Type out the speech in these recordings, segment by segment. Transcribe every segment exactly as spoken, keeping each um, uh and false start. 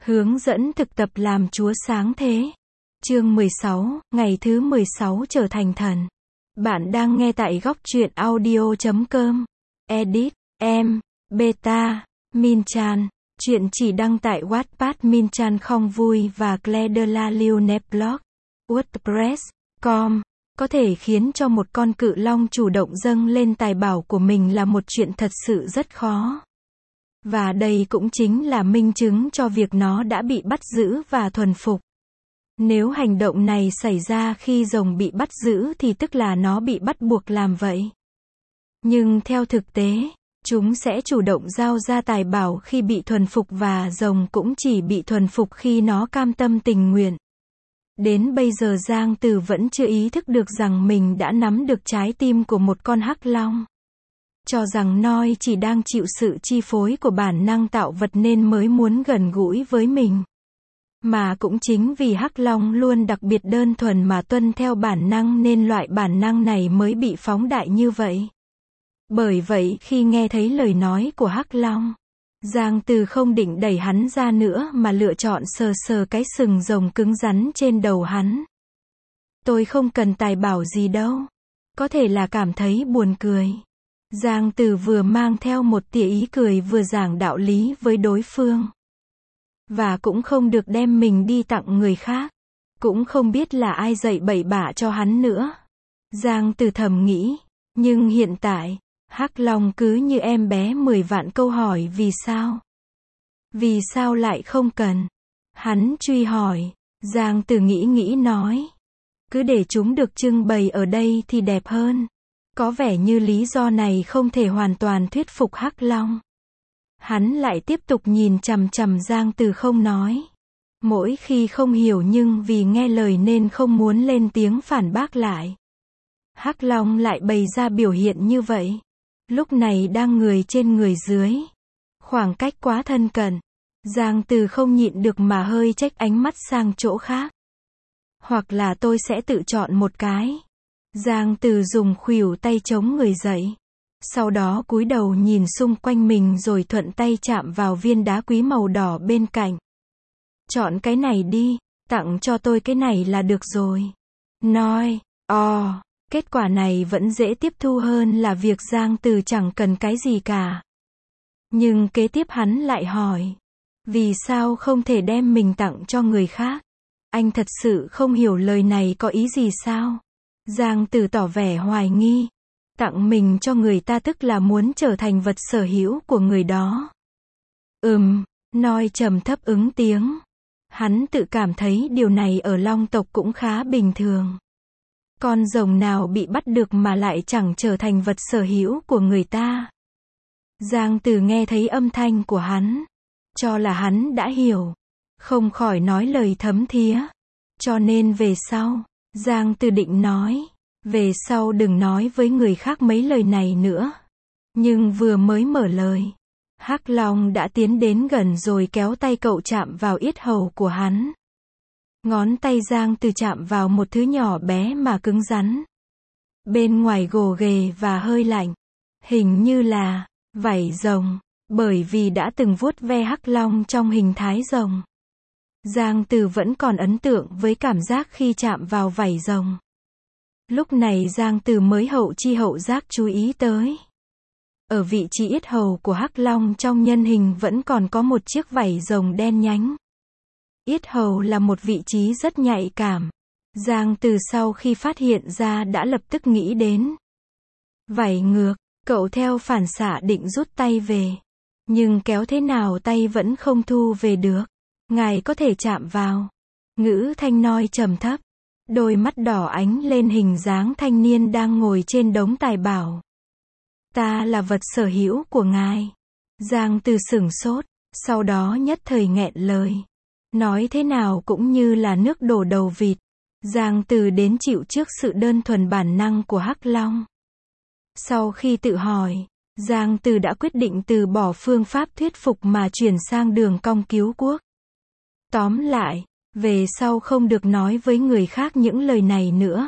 Hướng dẫn thực tập làm Chúa sáng thế. Chương mười sáu, ngày thứ mười sáu trở thành thần. Bạn đang nghe tại góc truyện audio chấm com. Edit, em, Beta, Minchan. Chuyện chỉ đăng tại Wattpad. Minchan không vui và Claire de la Lune blog. WordPress, com. Có thể khiến cho một con cự long chủ động dâng lên tài bảo của mình là một chuyện thật sự rất khó. Và đây cũng chính là minh chứng cho việc nó đã bị bắt giữ và thuần phục. Nếu hành động này xảy ra khi rồng bị bắt giữ thì tức là nó bị bắt buộc làm vậy. Nhưng theo thực tế, chúng sẽ chủ động giao ra tài bảo khi bị thuần phục và rồng cũng chỉ bị thuần phục khi nó cam tâm tình nguyện. Đến bây giờ Giang Từ vẫn chưa ý thức được rằng mình đã nắm được trái tim của một con hắc long. Cho rằng Noi chỉ đang chịu sự chi phối của bản năng tạo vật nên mới muốn gần gũi với mình. Mà cũng chính vì hắc long luôn đặc biệt đơn thuần mà tuân theo bản năng nên loại bản năng này mới bị phóng đại như vậy. Bởi vậy khi nghe thấy lời nói của hắc long, Giang Từ không định đẩy hắn ra nữa mà lựa chọn sờ sờ cái sừng rồng cứng rắn trên đầu hắn. Tôi không cần tài bảo gì đâu. Có thể là cảm thấy buồn cười. Giang Từ vừa mang theo một tia ý cười vừa giảng đạo lý với đối phương. Và cũng không được đem mình đi tặng người khác. Cũng không biết là ai dạy bậy bạ cho hắn nữa. Giang Từ thầm nghĩ. Nhưng hiện tại, hắc long cứ như em bé mười vạn câu hỏi vì sao? Vì sao lại không cần? Hắn truy hỏi. Giang Từ nghĩ nghĩ nói. Cứ để chúng được trưng bày ở đây thì đẹp hơn. Có vẻ như lý do này không thể hoàn toàn thuyết phục hắc long. Hắn lại tiếp tục nhìn chằm chằm Giang Từ không nói. Mỗi khi không hiểu nhưng vì nghe lời nên không muốn lên tiếng phản bác lại. Hắc long lại bày ra biểu hiện như vậy. Lúc này đang người trên người dưới. Khoảng cách quá thân cận. Giang Từ không nhịn được mà hơi chếch ánh mắt sang chỗ khác. Hoặc là tôi sẽ tự chọn một cái. Giang Từ dùng khuỷu tay chống người dậy. Sau đó cúi đầu nhìn xung quanh mình rồi thuận tay chạm vào viên đá quý màu đỏ bên cạnh. Chọn cái này đi, tặng cho tôi cái này là được rồi. Nói, ồ, oh, kết quả này vẫn dễ tiếp thu hơn là việc Giang Từ chẳng cần cái gì cả. Nhưng kế tiếp hắn lại hỏi. Vì sao không thể đem mình tặng cho người khác? Anh thật sự không hiểu lời này có ý gì sao? Giang Từ tỏ vẻ hoài nghi. Tặng mình cho người ta tức là muốn trở thành vật sở hữu của người đó. Ừm, Noi trầm thấp ứng tiếng. Hắn tự cảm thấy điều này ở long tộc cũng khá bình thường. Con rồng nào bị bắt được mà lại chẳng trở thành vật sở hữu của người ta. Giang Từ nghe thấy âm thanh của hắn. Cho là hắn đã hiểu. Không khỏi nói lời thấm thía. Cho nên về sau, Giang Từ định nói. Về sau đừng nói với người khác mấy lời này nữa. Nhưng vừa mới mở lời, hắc long đã tiến đến gần rồi kéo tay cậu chạm vào yết hầu của hắn. Ngón tay Giang Từ chạm vào một thứ nhỏ bé mà cứng rắn. Bên ngoài gồ ghề và hơi lạnh. Hình như là vảy rồng, bởi vì đã từng vuốt ve hắc long trong hình thái rồng. Giang Từ vẫn còn ấn tượng với cảm giác khi chạm vào vảy rồng. Lúc này Giang Từ mới hậu chi hậu giác chú ý tới. Ở vị trí yết hầu của hắc long trong nhân hình vẫn còn có một chiếc vảy rồng đen nhánh. Yết hầu là một vị trí rất nhạy cảm. Giang Từ sau khi phát hiện ra đã lập tức nghĩ đến. Vảy ngược, cậu theo phản xạ định rút tay về. Nhưng kéo thế nào tay vẫn không thu về được. Ngài có thể chạm vào. Ngữ thanh Noi trầm thấp. Đôi mắt đỏ ánh lên hình dáng thanh niên đang ngồi trên đống tài bảo. Ta là vật sở hữu của ngài. Giang Từ sửng sốt, sau đó nhất thời nghẹn lời. Nói thế nào cũng như là nước đổ đầu vịt. Giang Từ đến chịu trước sự đơn thuần bản năng của hắc long. Sau khi tự hỏi, Giang Từ đã quyết định từ bỏ phương pháp thuyết phục mà chuyển sang đường cong cứu quốc. Tóm lại, về sau không được nói với người khác những lời này nữa.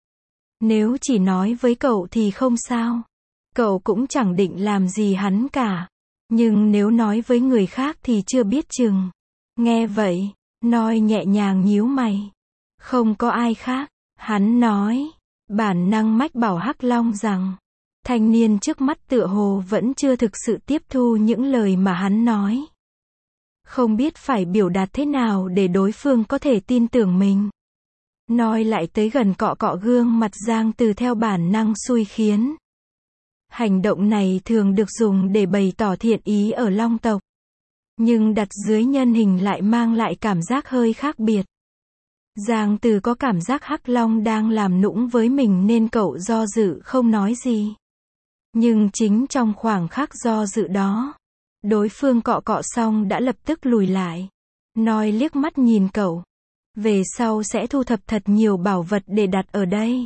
Nếu chỉ nói với cậu thì không sao. Cậu cũng chẳng định làm gì hắn cả. Nhưng nếu nói với người khác thì chưa biết chừng. Nghe vậy, Noi nhẹ nhàng nhíu mày. Không có ai khác, hắn nói. Bản năng mách bảo Hắc Long rằng, thanh niên trước mắt tựa hồ vẫn chưa thực sự tiếp thu những lời mà hắn nói. Không biết phải biểu đạt thế nào để đối phương có thể tin tưởng mình. Noi lại tới gần cọ cọ gương mặt Giang Từ theo bản năng xui khiến. Hành động này thường được dùng để bày tỏ thiện ý ở Long tộc. Nhưng đặt dưới nhân hình lại mang lại cảm giác hơi khác biệt. Giang Từ có cảm giác Hắc Long đang làm nũng với mình nên cậu do dự không nói gì. Nhưng chính trong khoảng khắc do dự đó, đối phương cọ cọ xong đã lập tức lùi lại. Noi liếc mắt nhìn cậu. Về sau sẽ thu thập thật nhiều bảo vật để đặt ở đây.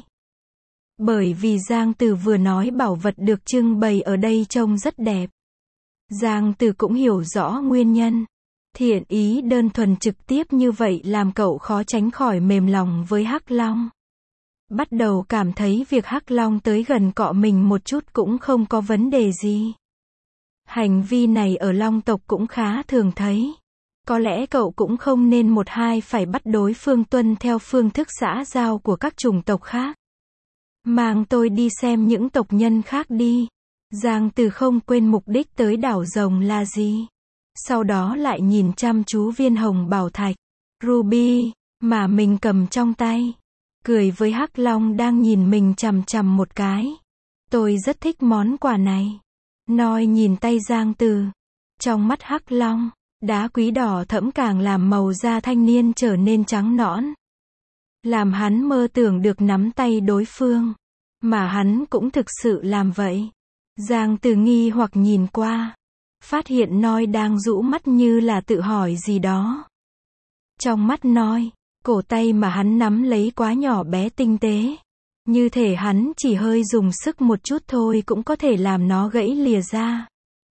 Bởi vì Giang Từ vừa nói bảo vật được trưng bày ở đây trông rất đẹp. Giang Từ cũng hiểu rõ nguyên nhân. Thiện ý đơn thuần trực tiếp như vậy làm cậu khó tránh khỏi mềm lòng với Hắc Long. Bắt đầu cảm thấy việc Hắc Long tới gần cọ mình một chút cũng không có vấn đề gì. Hành vi này ở Long tộc cũng khá thường thấy. Có lẽ cậu cũng không nên một hai phải bắt đối phương tuân theo phương thức xã giao của các chủng tộc khác. Mang tôi đi xem những tộc nhân khác đi. Giang Từ không quên mục đích tới đảo rồng là gì. Sau đó lại nhìn chăm chú viên hồng bảo thạch, ruby, mà mình cầm trong tay. Cười với Hắc Long đang nhìn mình chằm chằm một cái. Tôi rất thích món quà này. Noi nhìn tay Giang Từ. Trong mắt Hắc Long, đá quý đỏ thẫm càng làm màu da thanh niên trở nên trắng nõn. Làm hắn mơ tưởng được nắm tay đối phương. Mà hắn cũng thực sự làm vậy. Giang Từ nghi hoặc nhìn qua. Phát hiện Noi đang rũ mắt như là tự hỏi gì đó. Trong mắt Noi, cổ tay mà hắn nắm lấy quá nhỏ bé tinh tế. Như thể hắn chỉ hơi dùng sức một chút thôi cũng có thể làm nó gãy lìa ra.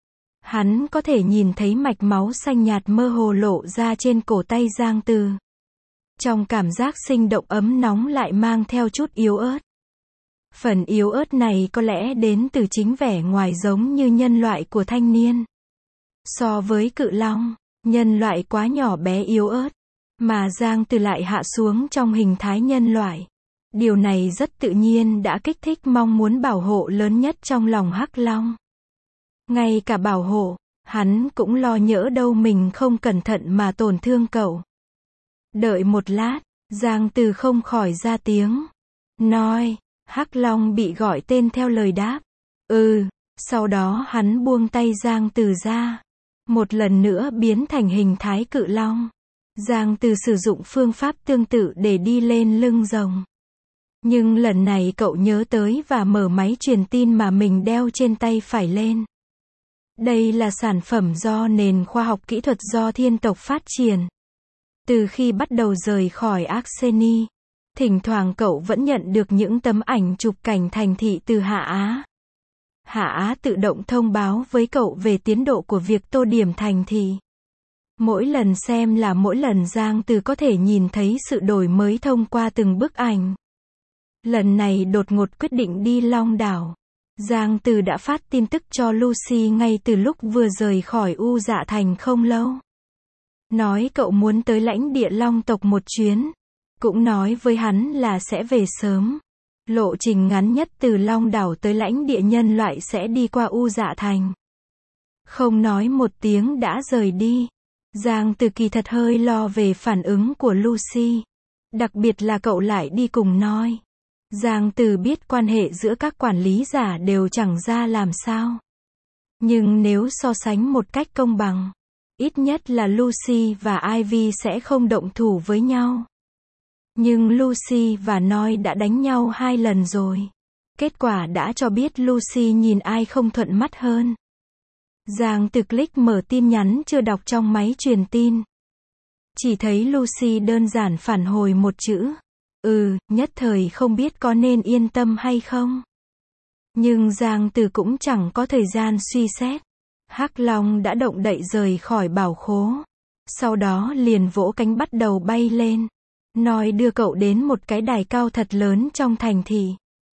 Hắn có thể nhìn thấy mạch máu xanh nhạt mơ hồ lộ ra trên cổ tay Giang Từ. Trong cảm giác sinh động ấm nóng lại mang theo chút yếu ớt. Phần yếu ớt này có lẽ đến từ chính vẻ ngoài giống như nhân loại của thanh niên. So với cự long, nhân loại quá nhỏ bé yếu ớt, mà Giang Từ lại hạ xuống trong hình thái nhân loại. Điều này rất tự nhiên đã kích thích mong muốn bảo hộ lớn nhất trong lòng Hắc Long. Ngay cả bảo hộ, hắn cũng lo nhỡ đâu mình không cẩn thận mà tổn thương cậu. Đợi một lát, Giang Từ không khỏi ra tiếng. Noi, Hắc Long bị gọi tên theo lời đáp. Ừ, sau đó hắn buông tay Giang Từ ra. Một lần nữa biến thành hình thái cự long. Giang Từ sử dụng phương pháp tương tự để đi lên lưng rồng. Nhưng lần này cậu nhớ tới và mở máy truyền tin mà mình đeo trên tay phải lên. Đây là sản phẩm do nền khoa học kỹ thuật do thiên tộc phát triển. Từ khi bắt đầu rời khỏi Arseni, thỉnh thoảng cậu vẫn nhận được những tấm ảnh chụp cảnh thành thị từ Hạ Á. Hạ Á tự động thông báo với cậu về tiến độ của việc tô điểm thành thị. Mỗi lần xem là mỗi lần Giang Từ có thể nhìn thấy sự đổi mới thông qua từng bức ảnh. Lần này đột ngột quyết định đi Long đảo. Giang Từ đã phát tin tức cho Lucy ngay từ lúc vừa rời khỏi U Dạ Thành không lâu. Nói cậu muốn tới lãnh địa Long tộc một chuyến. Cũng nói với hắn là sẽ về sớm. Lộ trình ngắn nhất từ Long đảo tới lãnh địa nhân loại sẽ đi qua U Dạ Thành. Không nói một tiếng đã rời đi. Giang Từ kỳ thật hơi lo về phản ứng của Lucy. Đặc biệt là cậu lại đi cùng Noi. Giang Từ biết quan hệ giữa các quản lý giả đều chẳng ra làm sao. Nhưng nếu so sánh một cách công bằng, ít nhất là Lucy và Ivy sẽ không động thủ với nhau. Nhưng Lucy và Noi đã đánh nhau hai lần rồi. Kết quả đã cho biết Lucy nhìn ai không thuận mắt hơn. Giang Từ click mở tin nhắn chưa đọc trong máy truyền tin. Chỉ thấy Lucy đơn giản phản hồi một chữ. Ừ, nhất thời không biết có nên yên tâm hay không. Nhưng Giang Từ cũng chẳng có thời gian suy xét. Hắc Long đã động đậy rời khỏi bảo khố. Sau đó liền vỗ cánh bắt đầu bay lên. Nói đưa cậu đến một cái đài cao thật lớn trong thành thị.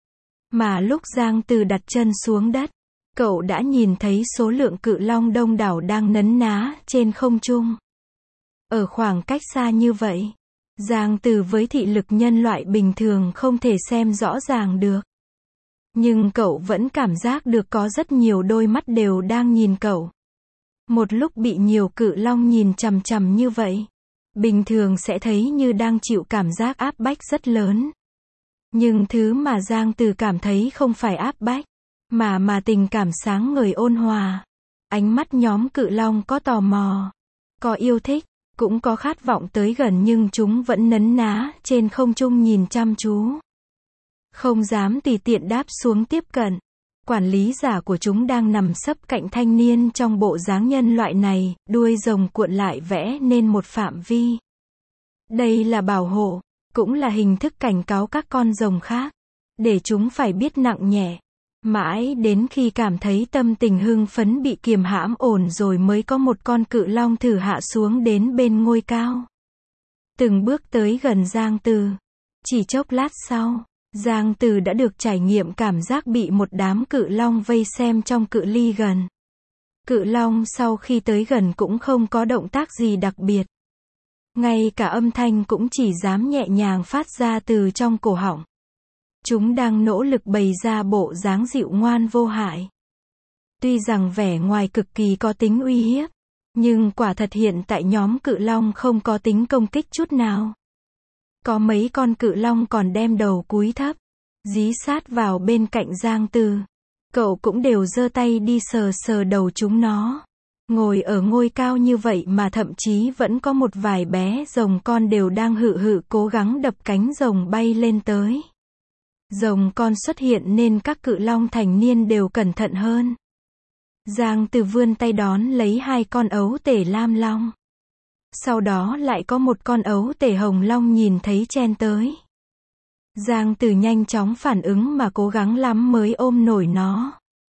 Mà lúc Giang Từ đặt chân xuống đất, cậu đã nhìn thấy số lượng cự long đông đảo đang nấn ná trên không trung. Ở khoảng cách xa như vậy, Giang Từ với thị lực nhân loại bình thường không thể xem rõ ràng được. Nhưng cậu vẫn cảm giác được có rất nhiều đôi mắt đều đang nhìn cậu. Một lúc bị nhiều cự long nhìn chằm chằm như vậy, bình thường sẽ thấy như đang chịu cảm giác áp bách rất lớn. Nhưng thứ mà Giang Từ cảm thấy không phải áp bách, mà mà tình cảm sáng ngời ôn hòa. Ánh mắt nhóm cự long có tò mò, có yêu thích, cũng có khát vọng tới gần, nhưng chúng vẫn nấn ná trên không trung nhìn chăm chú. Không dám tùy tiện đáp xuống tiếp cận. Quản lý giả của chúng đang nằm sấp cạnh thanh niên trong bộ dáng nhân loại này, đuôi rồng cuộn lại vẽ nên một phạm vi. Đây là bảo hộ, cũng là hình thức cảnh cáo các con rồng khác, để chúng phải biết nặng nhẹ. Mãi đến khi cảm thấy tâm tình hưng phấn bị kiềm hãm ổn rồi mới có một con cự long thử hạ xuống đến bên ngôi cao. Từng bước tới gần Giang Từ. Chỉ chốc lát sau, Giang Từ đã được trải nghiệm cảm giác bị một đám cự long vây xem trong cự ly gần. Cự long sau khi tới gần cũng không có động tác gì đặc biệt. Ngay cả âm thanh cũng chỉ dám nhẹ nhàng phát ra từ trong cổ họng. Chúng đang nỗ lực bày ra bộ dáng dịu ngoan vô hại. Tuy rằng vẻ ngoài cực kỳ có tính uy hiếp, nhưng quả thật hiện tại nhóm cự long không có tính công kích chút nào. Có mấy con cự long còn đem đầu cúi thấp, dí sát vào bên cạnh Giang Từ. Cậu cũng đều giơ tay đi sờ sờ đầu chúng nó. Ngồi ở ngôi cao như vậy mà thậm chí vẫn có một vài bé rồng con đều đang hự hự cố gắng đập cánh rồng bay lên tới. Rồng con xuất hiện nên các cự long thành niên đều cẩn thận hơn. Giang Từ vươn tay đón lấy hai con ấu tể lam long. Sau đó lại có một con ấu tể hồng long nhìn thấy chen tới. Giang Từ nhanh chóng phản ứng mà cố gắng lắm mới ôm nổi nó.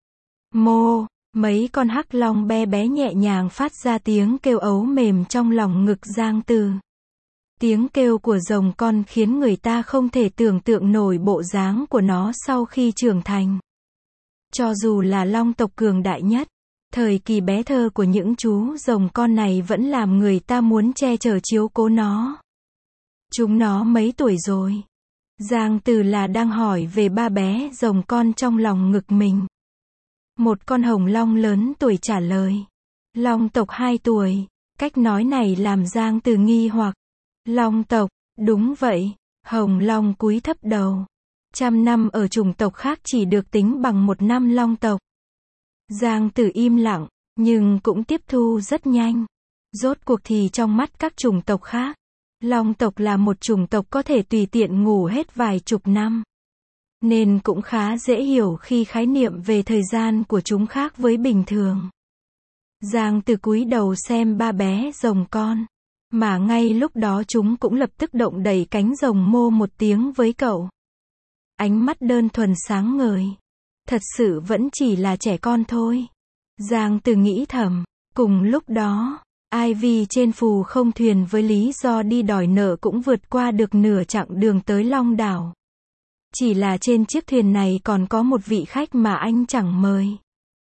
Mô, mấy con hắc long bé bé nhẹ nhàng phát ra tiếng kêu ấu mềm trong lòng ngực Giang Từ. Tiếng kêu của rồng con khiến người ta không thể tưởng tượng nổi bộ dáng của nó sau khi trưởng thành. Cho dù là long tộc cường đại nhất, thời kỳ bé thơ của những chú rồng con này vẫn làm người ta muốn che chở chiếu cố nó. Chúng nó mấy tuổi rồi? Giang Từ là đang hỏi về ba bé rồng con trong lòng ngực mình. Một con hồng long lớn tuổi trả lời. Long tộc hai tuổi. Cách nói này làm Giang Từ nghi hoặc. Long tộc, đúng vậy. Hồng long cúi thấp đầu. Trăm năm ở chủng tộc khác chỉ được tính bằng một năm long tộc. Giang Từ im lặng, nhưng cũng tiếp thu rất nhanh. Rốt cuộc thì trong mắt các chủng tộc khác, long tộc là một chủng tộc có thể tùy tiện ngủ hết vài chục năm. Nên cũng khá dễ hiểu khi khái niệm về thời gian của chúng khác với bình thường. Giang Từ cúi đầu xem ba bé rồng con. Mà ngay lúc đó chúng cũng lập tức động đẩy cánh rồng mô một tiếng với cậu. Ánh mắt đơn thuần sáng ngời. Thật sự vẫn chỉ là trẻ con thôi. Giang Từ nghĩ thầm. Cùng lúc đó, Ivy trên phù không thuyền với lý do đi đòi nợ cũng vượt qua được nửa chặng đường tới Long Đảo. Chỉ là trên chiếc thuyền này còn có một vị khách mà anh chẳng mời.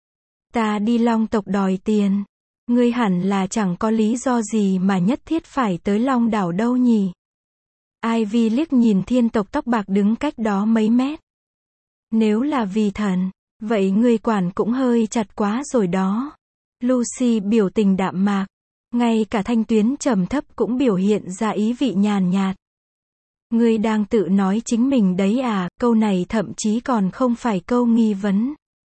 Ta đi Long tộc đòi tiền. Ngươi hẳn là chẳng có lý do gì mà nhất thiết phải tới Long Đảo đâu nhỉ? Ivy liếc nhìn thiên tộc tóc bạc đứng cách đó mấy mét. Nếu là vì thần, vậy ngươi quản cũng hơi chặt quá rồi đó. Lucy biểu tình đạm mạc. Ngay cả thanh tuyến trầm thấp cũng biểu hiện ra ý vị nhàn nhạt. Ngươi đang tự nói chính mình đấy à, câu này thậm chí còn không phải câu nghi vấn.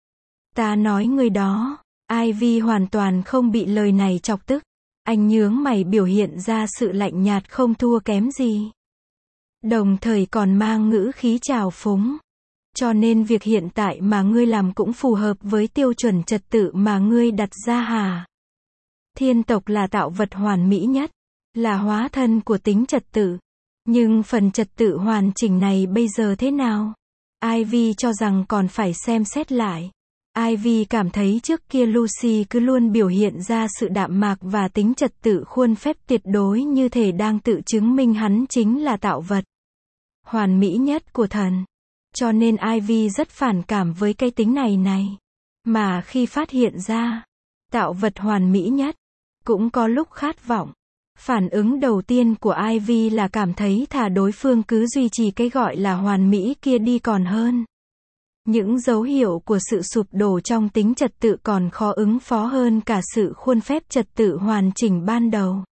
Ta nói ngươi đó. Ivy hoàn toàn không bị lời này chọc tức. Anh nhướng mày biểu hiện ra sự lạnh nhạt không thua kém gì. Đồng thời còn mang ngữ khí trào phúng. Cho nên việc hiện tại mà ngươi làm cũng phù hợp với tiêu chuẩn trật tự mà ngươi đặt ra hả? Thiên tộc là tạo vật hoàn mỹ nhất, là hóa thân của tính trật tự. Nhưng phần trật tự hoàn chỉnh này bây giờ thế nào? Ivy cho rằng còn phải xem xét lại. Ivy cảm thấy trước kia Lucy cứ luôn biểu hiện ra sự đạm mạc và tính trật tự khuôn phép tuyệt đối như thể đang tự chứng minh hắn chính là tạo vật hoàn mỹ nhất của thần. Cho nên Ivy rất phản cảm với cái tính này này. Mà khi phát hiện ra tạo vật hoàn mỹ nhất, cũng có lúc khát vọng Phản ứng đầu tiên của Ivy là cảm thấy thà đối phương cứ duy trì cái gọi là hoàn mỹ kia đi còn hơn. Những dấu hiệu của sự sụp đổ trong tính trật tự còn khó ứng phó hơn cả sự khuôn phép trật tự hoàn chỉnh ban đầu.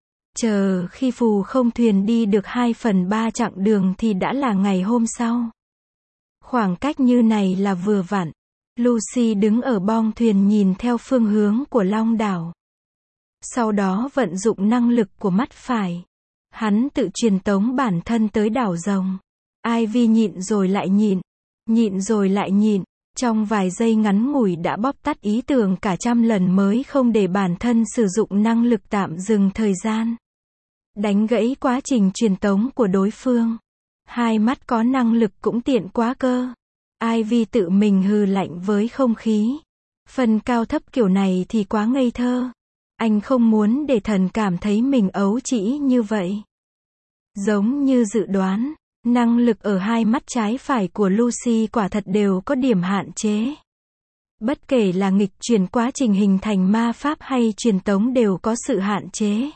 Chờ khi phù không thuyền đi được hai phần ba chặng đường thì đã là ngày hôm sau. Khoảng cách như này là vừa vặn. Lucy đứng ở boong thuyền nhìn theo phương hướng của long đảo. Sau đó vận dụng năng lực của mắt phải. Hắn tự truyền tống bản thân tới đảo rồng. Ivy nhịn rồi lại nhịn. Nhịn rồi lại nhịn. Trong vài giây ngắn ngủi đã bóp tắt ý tưởng cả trăm lần mới không để bản thân sử dụng năng lực tạm dừng thời gian. Đánh gãy quá trình truyền tống của đối phương. Hai mắt có năng lực cũng tiện quá cơ. Ivy tự mình hừ lạnh với không khí. Phần cao thấp kiểu này thì quá ngây thơ. Anh không muốn để thần cảm thấy mình ấu trĩ như vậy. Giống như dự đoán, năng lực ở hai mắt trái phải của Lucy quả thật đều có điểm hạn chế. Bất kể là nghịch chuyển quá trình hình thành ma pháp hay truyền tống đều có sự hạn chế.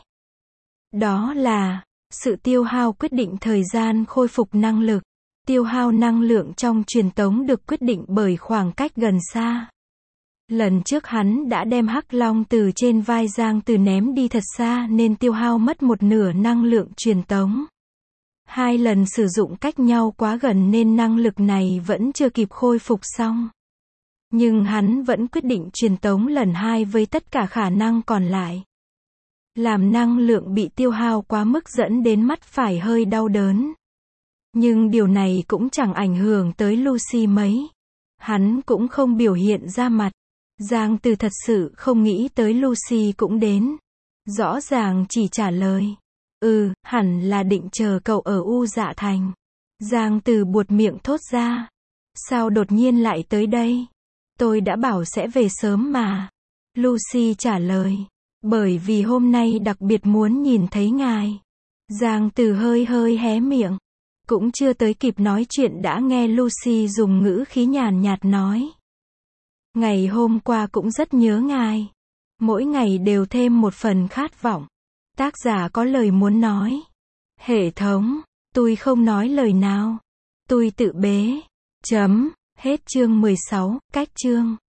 Đó là sự tiêu hao quyết định thời gian khôi phục năng lực. Tiêu hao năng lượng trong truyền tống được quyết định bởi khoảng cách gần xa. Lần trước hắn đã đem Hắc Long từ trên vai Giang Từ ném đi thật xa nên tiêu hao mất một nửa năng lượng truyền tống. Hai lần sử dụng cách nhau quá gần nên năng lực này vẫn chưa kịp khôi phục xong. Nhưng hắn vẫn quyết định truyền tống lần hai với tất cả khả năng còn lại. Làm năng lượng bị tiêu hao quá mức dẫn đến mắt phải hơi đau đớn. Nhưng điều này cũng chẳng ảnh hưởng tới Lucy mấy. Hắn cũng không biểu hiện ra mặt. Giang Từ thật sự không nghĩ tới Lucy cũng đến. Rõ ràng chỉ trả lời. Ừ, hẳn là định chờ cậu ở U Dạ Thành. Giang Từ buột miệng thốt ra. Sao đột nhiên lại tới đây? Tôi đã bảo sẽ về sớm mà. Lucy trả lời. Bởi vì hôm nay đặc biệt muốn nhìn thấy ngài. Giang Từ hơi hơi hé miệng. Cũng chưa tới kịp nói chuyện đã nghe Lucy dùng ngữ khí nhàn nhạt nói. Ngày hôm qua cũng rất nhớ ngài. Mỗi ngày đều thêm một phần khát vọng. Tác giả có lời muốn nói. Hệ thống, tôi không nói lời nào. Tôi tự bế. Chấm. Hết chương mười sáu, cách chương.